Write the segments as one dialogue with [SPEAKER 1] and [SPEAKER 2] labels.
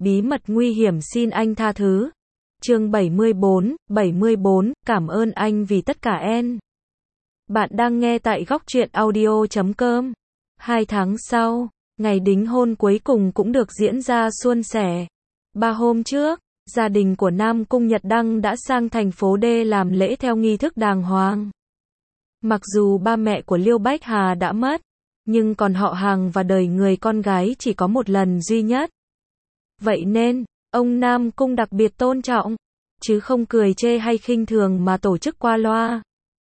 [SPEAKER 1] bí mật nguy hiểm xin anh tha thứ. Chương 74, cảm ơn anh vì tất cả em. Bạn đang nghe tại góc truyện audio.com. 2 tháng sau, ngày đính hôn cuối cùng cũng được diễn ra suôn sẻ. 3 hôm trước, gia đình của Nam Cung Nhật Đăng đã sang thành phố D làm lễ theo nghi thức đàng hoàng. Mặc dù ba mẹ của Liêu Bách Hà đã mất, nhưng còn họ hàng và đời người con gái chỉ có một lần duy nhất. Vậy nên, ông Nam Cung đặc biệt tôn trọng, chứ không cười chê hay khinh thường mà tổ chức qua loa.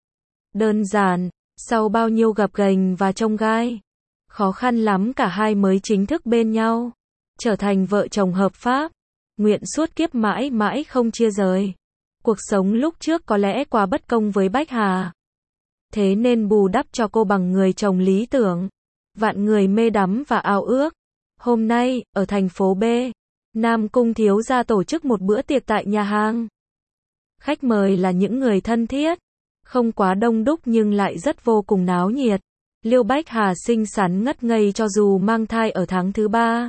[SPEAKER 1] Đơn giản, sau bao nhiêu gập ghềnh và chông gai, khó khăn lắm cả hai mới chính thức bên nhau, trở thành vợ chồng hợp pháp, nguyện suốt kiếp mãi mãi không chia rời. Cuộc sống lúc trước có lẽ quá bất công với Bách Hà. Thế nên bù đắp cho cô bằng người chồng lý tưởng, vạn người mê đắm và ao ước. Hôm nay, ở thành phố B, Nam Cung thiếu gia tổ chức một bữa tiệc tại nhà hàng. Khách mời là những người thân thiết, không quá đông đúc nhưng lại rất vô cùng náo nhiệt. Liêu Bách Hà xinh xắn ngất ngây cho dù mang thai ở tháng thứ 3.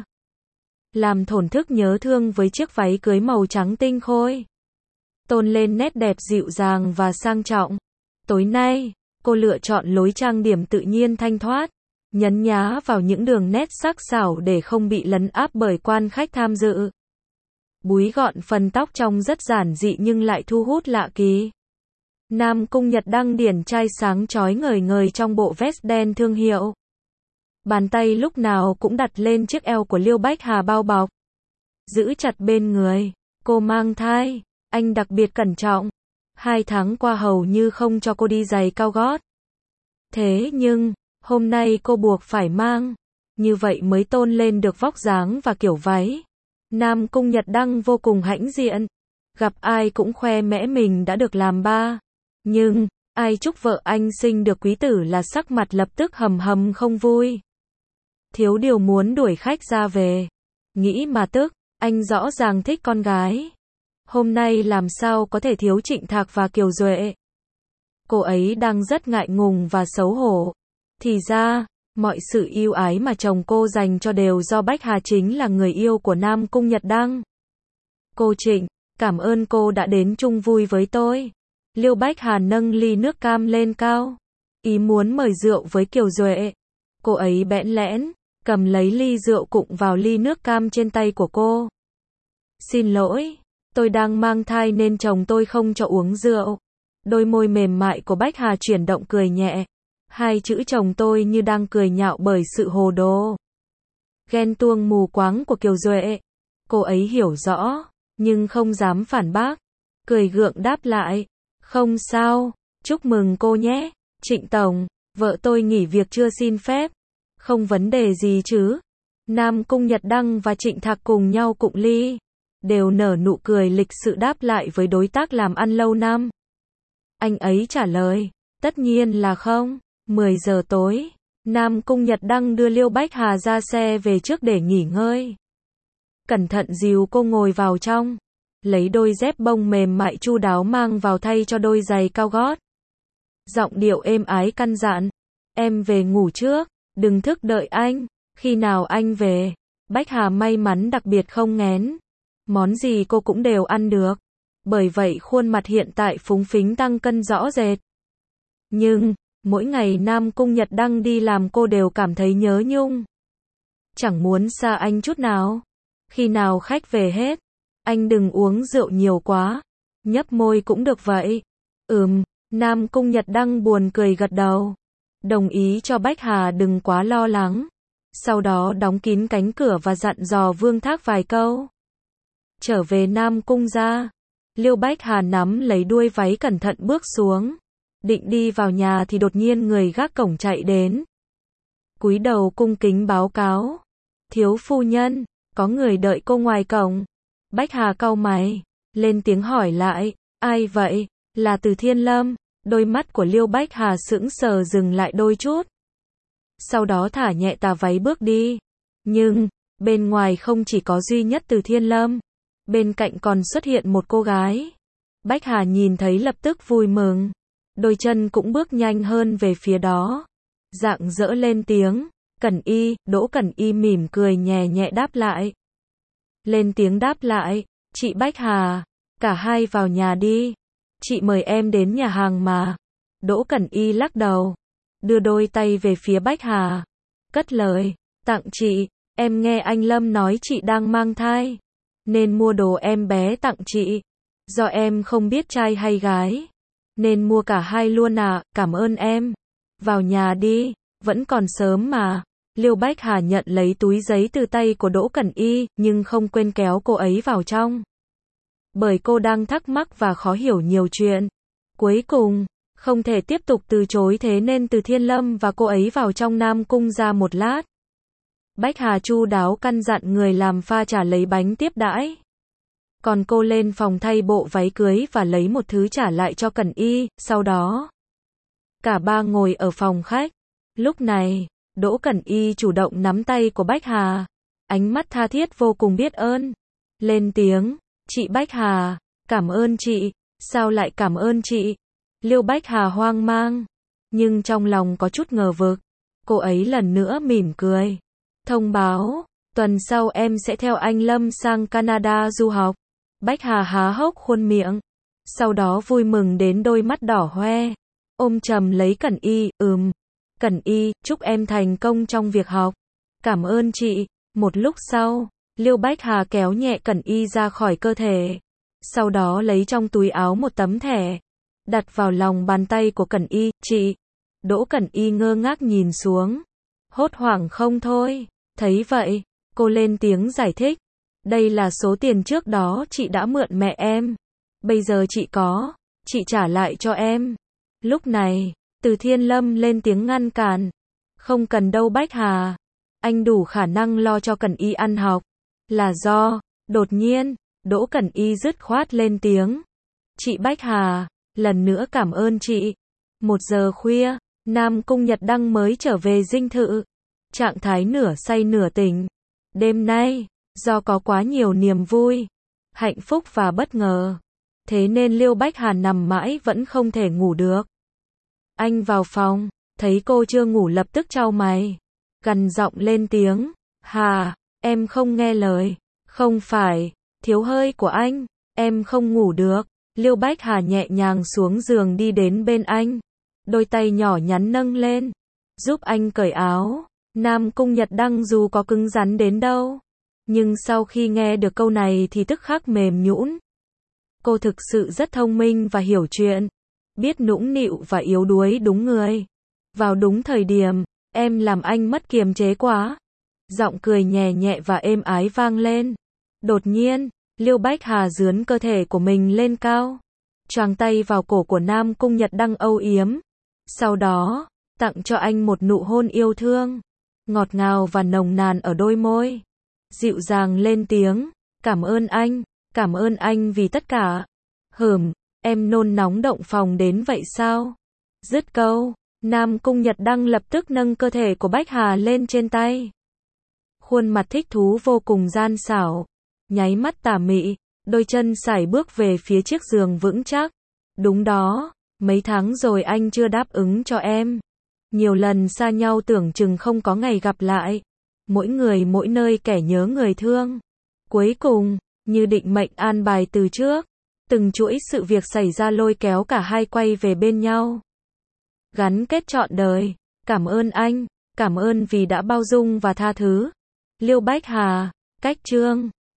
[SPEAKER 1] Làm thổn thức nhớ thương với chiếc váy cưới màu trắng tinh khôi, tôn lên nét đẹp dịu dàng và sang trọng. Tối nay, cô lựa chọn lối trang điểm tự nhiên thanh thoát, nhấn nhá vào những đường nét sắc sảo để không bị lấn áp bởi quan khách tham dự. Búi gọn phần tóc trông rất giản dị nhưng lại thu hút lạ kỳ. Nam Cung Nhật Đăng điển trai sáng chói ngời ngời trong bộ vest đen thương hiệu. Bàn tay lúc nào cũng đặt lên chiếc eo của Liêu Bách Hà bao bọc, giữ chặt bên người. Cô mang thai, anh đặc biệt cẩn trọng. 2 tháng qua hầu như không cho cô đi giày cao gót. Thế nhưng, hôm nay cô buộc phải mang, như vậy mới tôn lên được vóc dáng và kiểu váy. Nam Cung Nhật Đăng vô cùng hãnh diện, gặp ai cũng khoe mẽ mình đã được làm ba. Nhưng, ai chúc vợ anh sinh được quý tử là sắc mặt lập tức hầm hầm không vui. Thiếu điều muốn đuổi khách ra về. Nghĩ mà tức, anh rõ ràng thích con gái. Hôm nay làm sao có thể thiếu Trịnh Thạc và Kiều Duệ. Cô ấy đang rất ngại ngùng và xấu hổ. Thì ra, mọi sự yêu ái mà chồng cô dành cho đều do Bách Hà chính là người yêu của Nam Cung Nhật Đăng. Cô Trịnh, cảm ơn cô đã đến chung vui với tôi. Liêu Bách Hà nâng ly nước cam lên cao, ý muốn mời rượu với Kiều Duệ. Cô ấy bẽn lẽn, cầm lấy ly rượu cụng vào ly nước cam trên tay của cô. Xin lỗi, tôi đang mang thai nên chồng tôi không cho uống rượu. Đôi môi mềm mại của Bách Hà chuyển động cười nhẹ. Hai chữ chồng tôi như đang cười nhạo bởi sự hồ đồ, ghen tuông mù quáng của Kiều Duệ. Cô ấy hiểu rõ, nhưng không dám phản bác. Cười gượng đáp lại. Không sao, chúc mừng cô nhé, Trịnh Tổng, vợ tôi nghỉ việc chưa xin phép. Không vấn đề gì chứ. Nam Cung Nhật Đăng và Trịnh Thạc cùng nhau cụng ly, đều nở nụ cười lịch sự đáp lại với đối tác làm ăn lâu năm. Anh ấy trả lời, tất nhiên là không. 10 giờ tối, Nam Cung Nhật Đăng đưa Liêu Bách Hà ra xe về trước để nghỉ ngơi. Cẩn thận dìu cô ngồi vào trong, lấy đôi dép bông mềm mại chu đáo mang vào thay cho đôi giày cao gót. Giọng điệu êm ái căn dặn, em về ngủ trước, đừng thức đợi anh, khi nào anh về. Bách Hà may mắn đặc biệt không nghén, món gì cô cũng đều ăn được, bởi vậy khuôn mặt hiện tại phúng phính tăng cân rõ rệt. Nhưng, mỗi ngày Nam Cung Nhật Đăng đi làm cô đều cảm thấy nhớ nhung, chẳng muốn xa anh chút nào. Khi nào khách về hết, anh đừng uống rượu nhiều quá. Nhấp môi cũng được vậy. Nam Cung Nhật Đăng buồn cười gật đầu, đồng ý cho Bách Hà đừng quá lo lắng. Sau đó đóng kín cánh cửa và dặn dò Vương Thác vài câu. Trở về Nam Cung ra, Liêu Bách Hà nắm lấy đuôi váy cẩn thận bước xuống, định đi vào nhà thì đột nhiên người gác cổng chạy đến. Cúi đầu cung kính báo cáo, thiếu phu nhân, có người đợi cô ngoài cổng. Bách Hà cau mày, lên tiếng hỏi lại, ai vậy? Là Từ Thiên Lâm. Đôi mắt của Liêu Bách Hà sững sờ dừng lại đôi chút, sau đó thả nhẹ tà váy bước đi. Nhưng, bên ngoài không chỉ có duy nhất Từ Thiên Lâm, bên cạnh còn xuất hiện một cô gái. Bách Hà nhìn thấy lập tức vui mừng, đôi chân cũng bước nhanh hơn về phía đó. Rạng rỡ lên tiếng, Cẩn Y. Đỗ Cẩn Y mỉm cười nhẹ nhẹ đáp lại. lên tiếng đáp lại, chị Bách Hà, cả hai vào nhà đi. Chị mời em đến nhà hàng mà. Đỗ Cẩn Y lắc đầu, đưa đôi tay về phía Bách Hà, cất lời, tặng chị, em nghe anh Lâm nói chị đang mang thai, nên mua đồ em bé tặng chị. Do em không biết trai hay gái, nên mua cả hai luôn ạ, cảm ơn em. Vào nhà đi, vẫn còn sớm mà. Liêu Bách Hà nhận lấy túi giấy từ tay của Đỗ Cẩn Y, nhưng không quên kéo cô ấy vào trong. Bởi cô đang thắc mắc và khó hiểu nhiều chuyện. Cuối cùng, không thể tiếp tục từ chối, thế nên Từ Thiên Lâm và cô ấy vào trong Nam Cung ra một lát. Bách Hà chu đáo căn dặn người làm pha trà lấy bánh tiếp đãi. Còn cô lên phòng thay bộ váy cưới và lấy một thứ trả lại cho Cẩn Y, sau đó cả ba ngồi ở phòng khách. Lúc này, Đỗ Cẩn Y chủ động nắm tay của Bách Hà, ánh mắt tha thiết vô cùng biết ơn. Lên tiếng, chị Bách Hà, cảm ơn chị. Sao lại cảm ơn chị? Liêu Bách Hà hoang mang, nhưng trong lòng có chút ngờ vực. Cô ấy lần nữa mỉm cười, thông báo, tuần sau em sẽ theo anh Lâm sang Canada du học. Bách Hà há hốc khuôn miệng, sau đó vui mừng đến đôi mắt đỏ hoe, ôm chầm lấy Cẩn Y, Cẩn Y, chúc em thành công trong việc học. Cảm ơn chị. Một lúc sau, Liêu Bách Hà kéo nhẹ Cẩn Y ra khỏi cơ thể, sau đó lấy trong túi áo một tấm thẻ, đặt vào lòng bàn tay của Cẩn Y, chị. Đỗ Cẩn Y ngơ ngác nhìn xuống, hốt hoảng không thôi. Thấy vậy, cô lên tiếng giải thích, đây là số tiền trước đó chị đã mượn mẹ em. Bây giờ chị có, chị trả lại cho em. Lúc này, Từ Thiên Lâm lên tiếng ngăn cản, không cần đâu Bách Hà, anh đủ khả năng lo cho Cẩn Y ăn học. Là do, đột nhiên, Đỗ Cẩn Y dứt khoát lên tiếng, chị Bách Hà, lần nữa cảm ơn chị. 1 giờ khuya, Nam Cung Nhật Đăng mới trở về dinh thự, trạng thái nửa say nửa tỉnh. Đêm nay, do có quá nhiều niềm vui, hạnh phúc và bất ngờ, thế nên Liêu Bách Hà nằm mãi vẫn không thể ngủ được. Anh vào phòng, thấy cô chưa ngủ lập tức chau mày, gằn giọng lên tiếng, Hà, em không nghe lời. Không phải, thiếu hơi của anh, em không ngủ được. Liêu Bách Hà nhẹ nhàng xuống giường đi đến bên anh, đôi tay nhỏ nhắn nâng lên, giúp anh cởi áo. Nam Cung Nhật Đăng dù có cứng rắn đến đâu, nhưng sau khi nghe được câu này thì tức khắc mềm nhũn. Cô thực sự rất thông minh và hiểu chuyện, biết nũng nịu và yếu đuối đúng người, vào đúng thời điểm. Em làm anh mất kiềm chế quá. Giọng cười nhẹ nhẹ và êm ái vang lên. Đột nhiên, Liêu Bách Hà dướn cơ thể của mình lên cao, choàng tay vào cổ của Nam Cung Nhật Đăng âu yếm, sau đó tặng cho anh một nụ hôn yêu thương, ngọt ngào và nồng nàn ở đôi môi. Dịu dàng lên tiếng, cảm ơn anh vì tất cả. Em nôn nóng động phòng đến vậy sao? Dứt câu, Nam Cung Nhật Đăng lập tức nâng cơ thể của Bách Hà lên trên tay. Khuôn mặt thích thú vô cùng gian xảo, nháy mắt tà mị, đôi chân sải bước về phía chiếc giường vững chắc. Đúng đó, mấy tháng rồi anh chưa đáp ứng cho em. Nhiều lần xa nhau tưởng chừng không có ngày gặp lại. Mỗi người mỗi nơi kẻ nhớ người thương. Cuối cùng, như định mệnh an bài từ trước, từng chuỗi sự việc xảy ra lôi kéo cả hai quay về bên nhau. Gắn kết trọn đời. Cảm ơn anh, cảm ơn vì đã bao dung và tha thứ. Liêu Bách Hà, cách chương